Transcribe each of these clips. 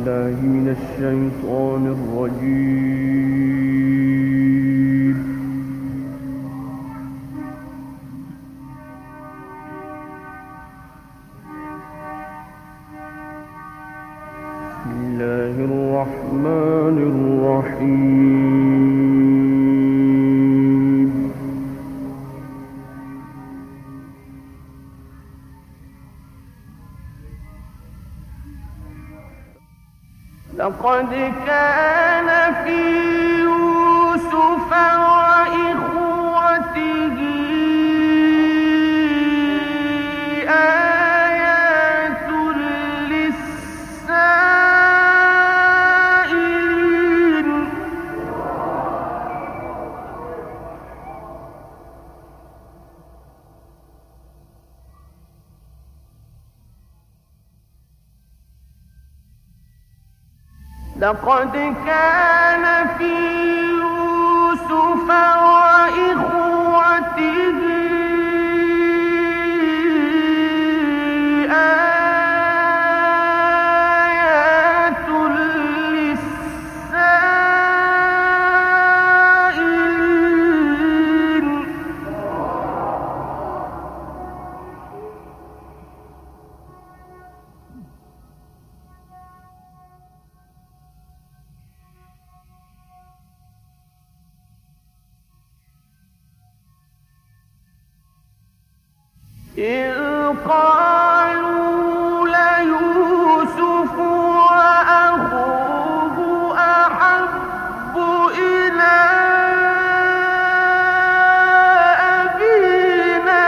بالله من الشيطان الرجيم. بسم الله الرحمن الرحيم. لقد كان في يوسف وإخوته آيات للسائلين. لقد كان في يوسف وإخوته آيات للسائلين. إذ قالوا ليوسف وأخوه أحب إلى أبينا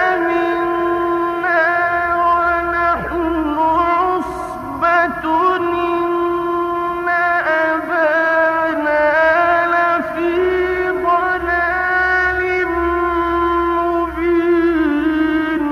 منا ونحن عصبة إن أبانا لفي ضلال مبين.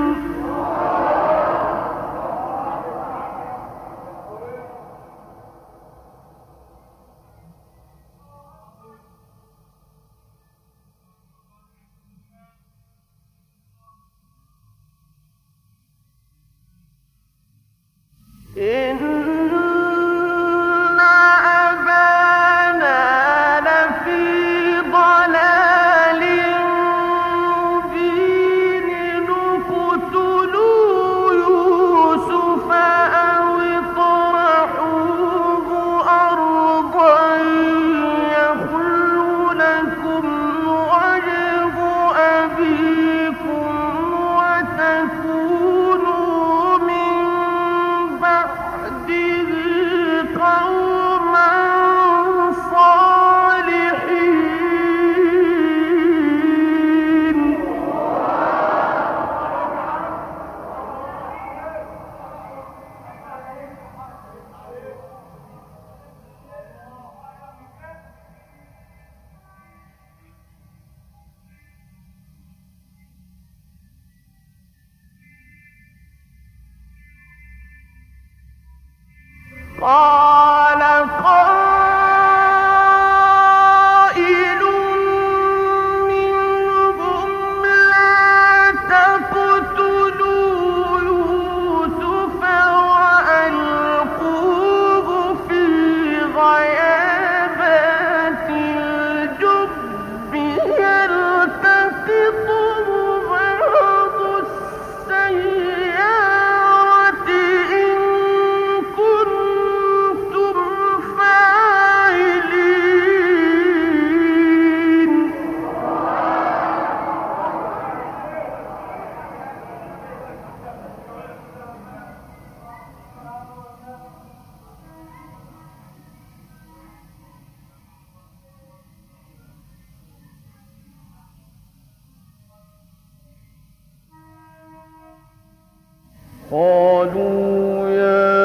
إن أبانا لفي ضلال مبين. اقتلوا يوسف أو اطرحوه أرضا يخل لكم وجه أبيكم وتكونوا من بعده قوما صالحين. قال قائل منهم لا تقتلوا يوسف وألقوه في غيابات الجب يلتقطه بعض السيارة إن كنتم فاعلين. قالوا يا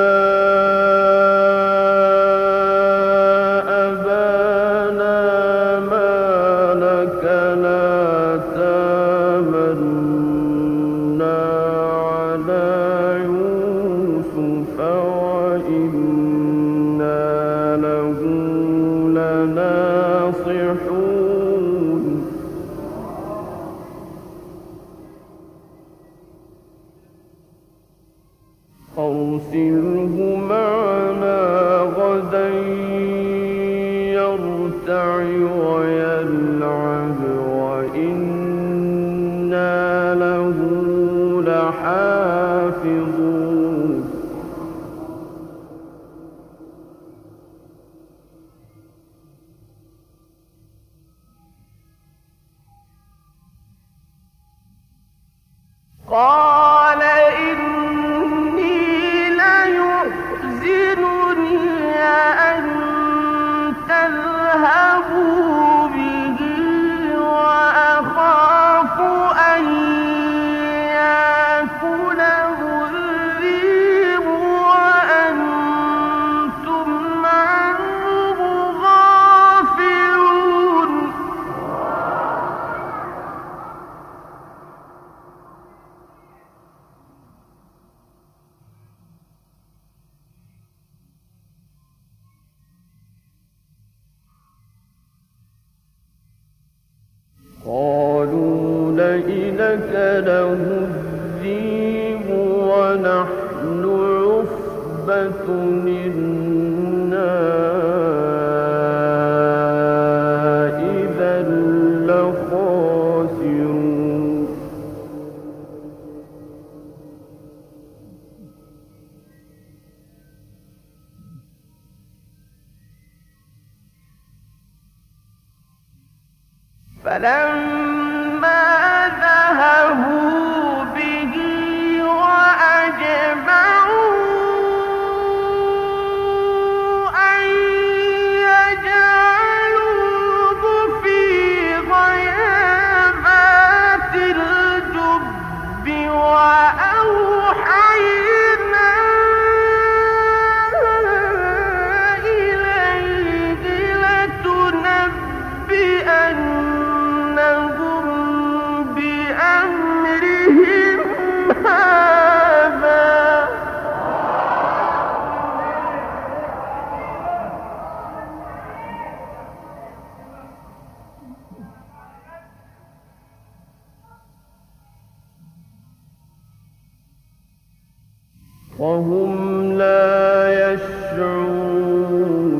أبانا ما لك لا تامنا على يوسف وإنا له لناصحون. أرسله معنا عصبة إنا إذا لخاسرون فلما ذهبوا به وأجمعوا أن يجعلوه في غيابات الجب وأوحينا إليه لتنبئنهم بأمرهم هذا وهم لا يشعرون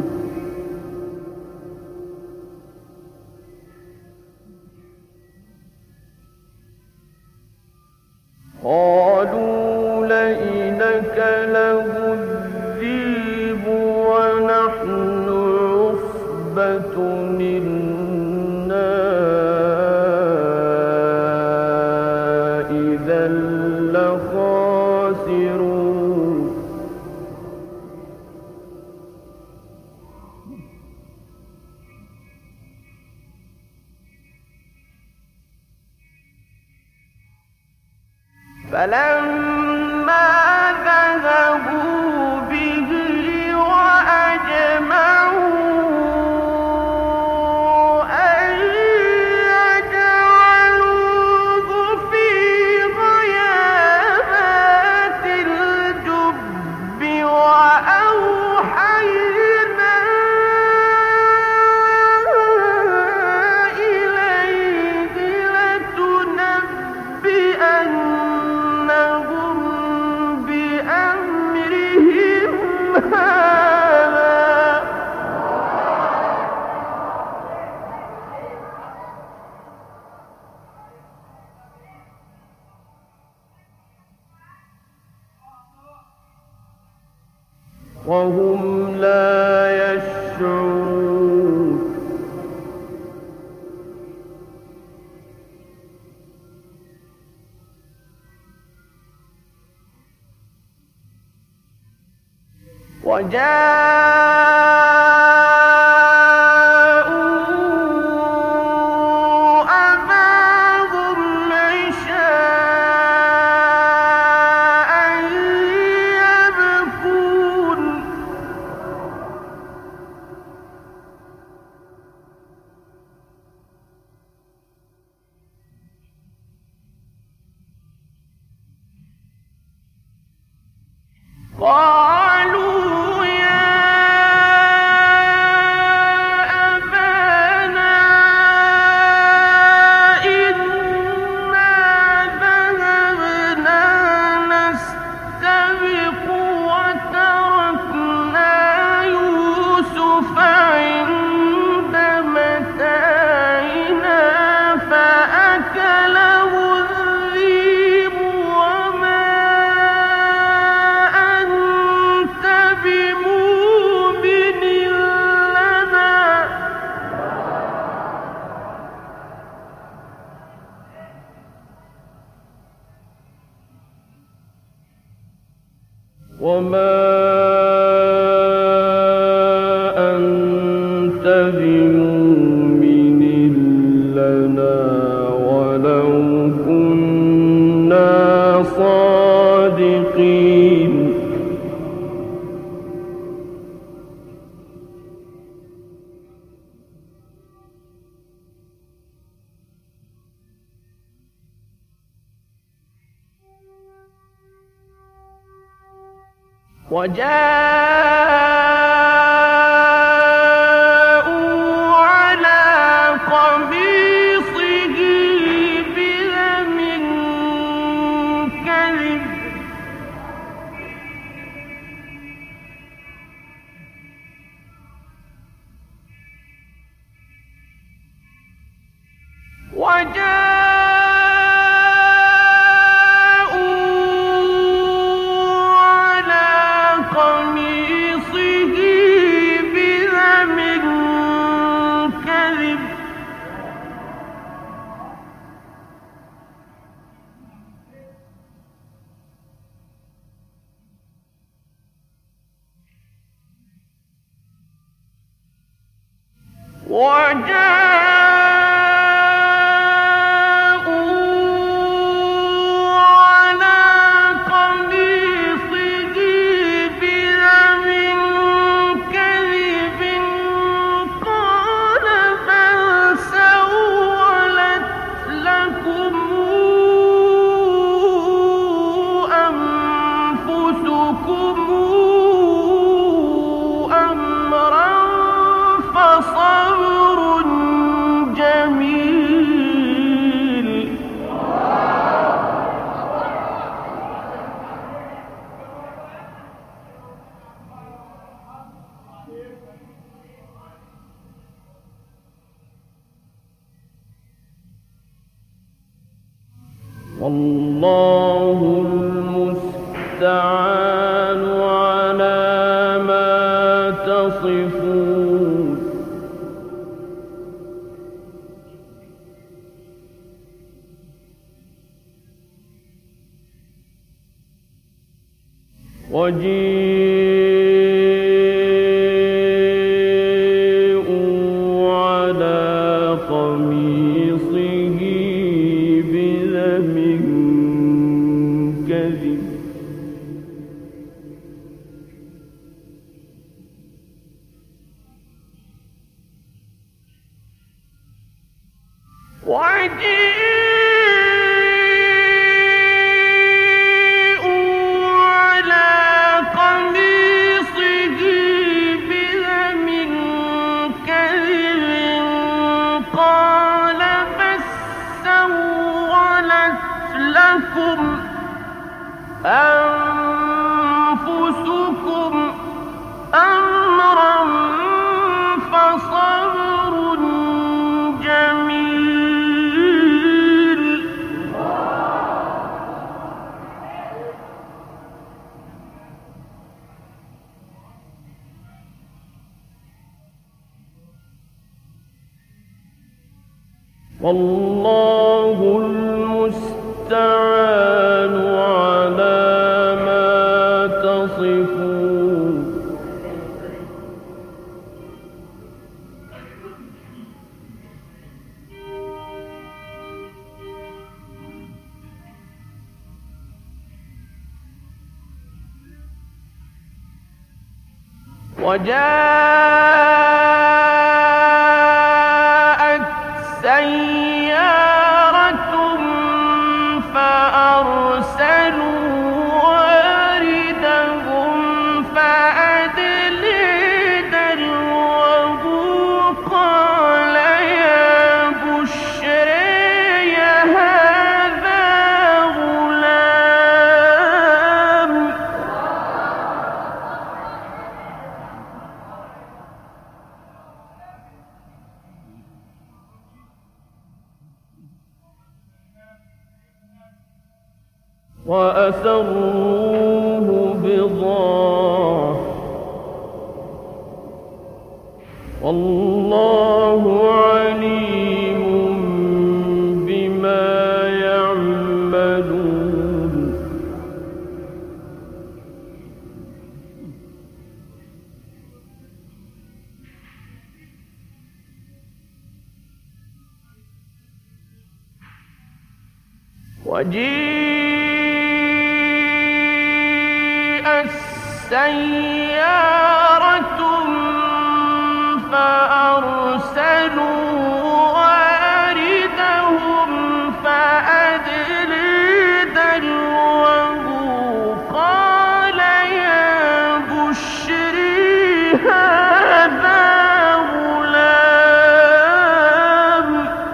قالوا لئن أكله الذئب ونحن عصبة إنا إذا لخاسرون فلما ذهبوا به وأجمعوا أن يجعلوه في غيابات الجب وأوحينا إليه لتنبئنهم بأمرهم هذا وهم لا يشعرون وجاءوا أباهم عشاء يبكون قالوا يا أبانا إنا ذهبنا نستبق وتركنا يوسف عند متاعنا فأكله الذئب وما أنت بمؤمن لنا وما أنت بمؤمن لنا ولو كنا صادقين وجاءوا على قميصه بدم كذب والله المستعان على ما تصفون وجيءوا على قميصه بدم كذب قال بل سولت لكم أنفسكم أمرا فصبر جميل والله المستعان على ما تصفون وجاءت سيارة فأرسلوا واردهم فأدلي دلوه قال يا بشري هذا غلام وأسروه بضاعة والله عليم بما يعملون سيارة فأرسلوا واردهم فأدلي دلوه قال يا بشري هذا غلام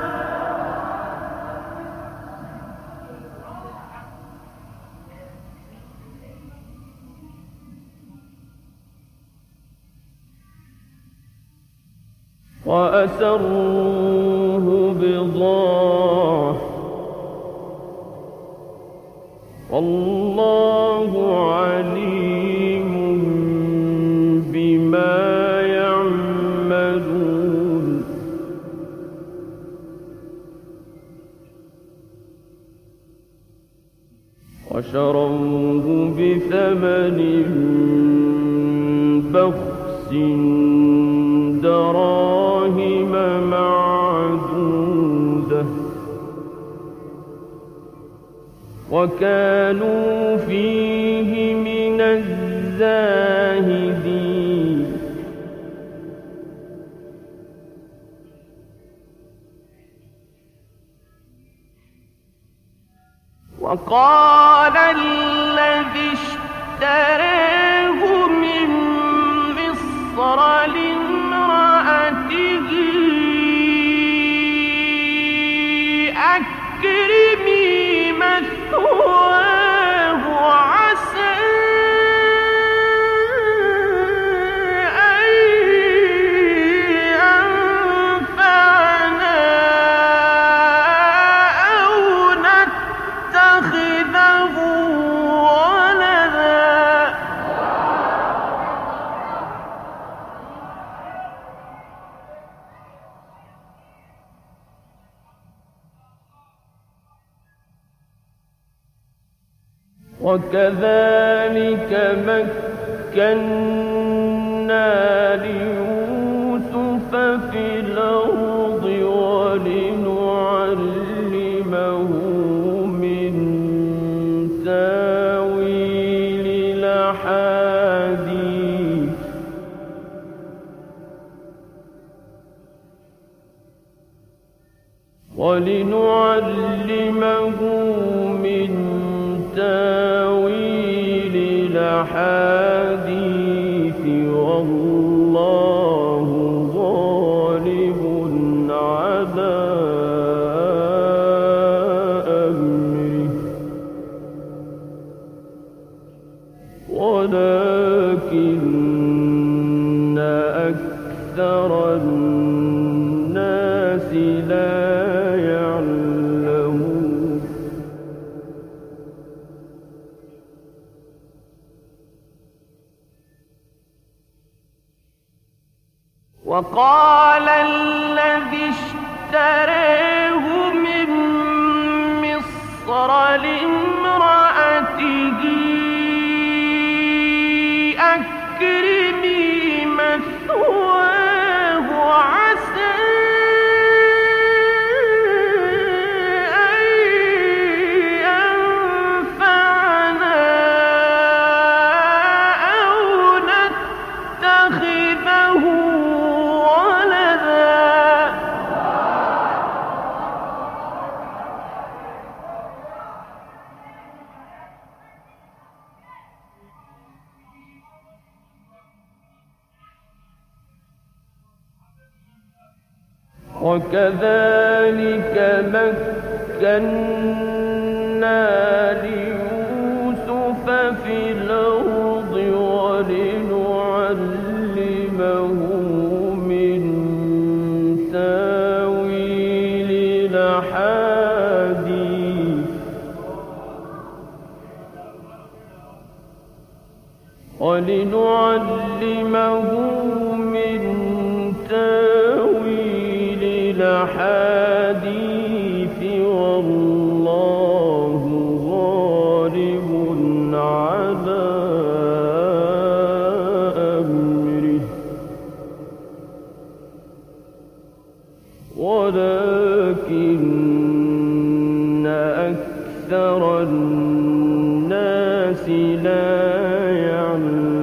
وأسروه بضاعة والله عليم بما يعملون وشروه بثمن بخس دراهم وكانوا فيه من الزاهدين وقال الذي اشتراه من مصر لامرأته أكرمي مثواه عسى أن ينفعنا أو نتخذه ولدا وكذلك مكنا ليوسف في الأرض ولنعلمه من تاويل الأحاديث والله غالب على أمره ولكن أكثر الناس لا يعلمون وقال الذي اشتراه من مصر لامرأته أكرمي مثواه عسى أن ينفعنا أو نتخذه وكذلك مكنا ليوسف في الأرض ولنعلمه من تاويل الأحاديث والله غالب على أمره ولكن أكثر الناس لا يعلمون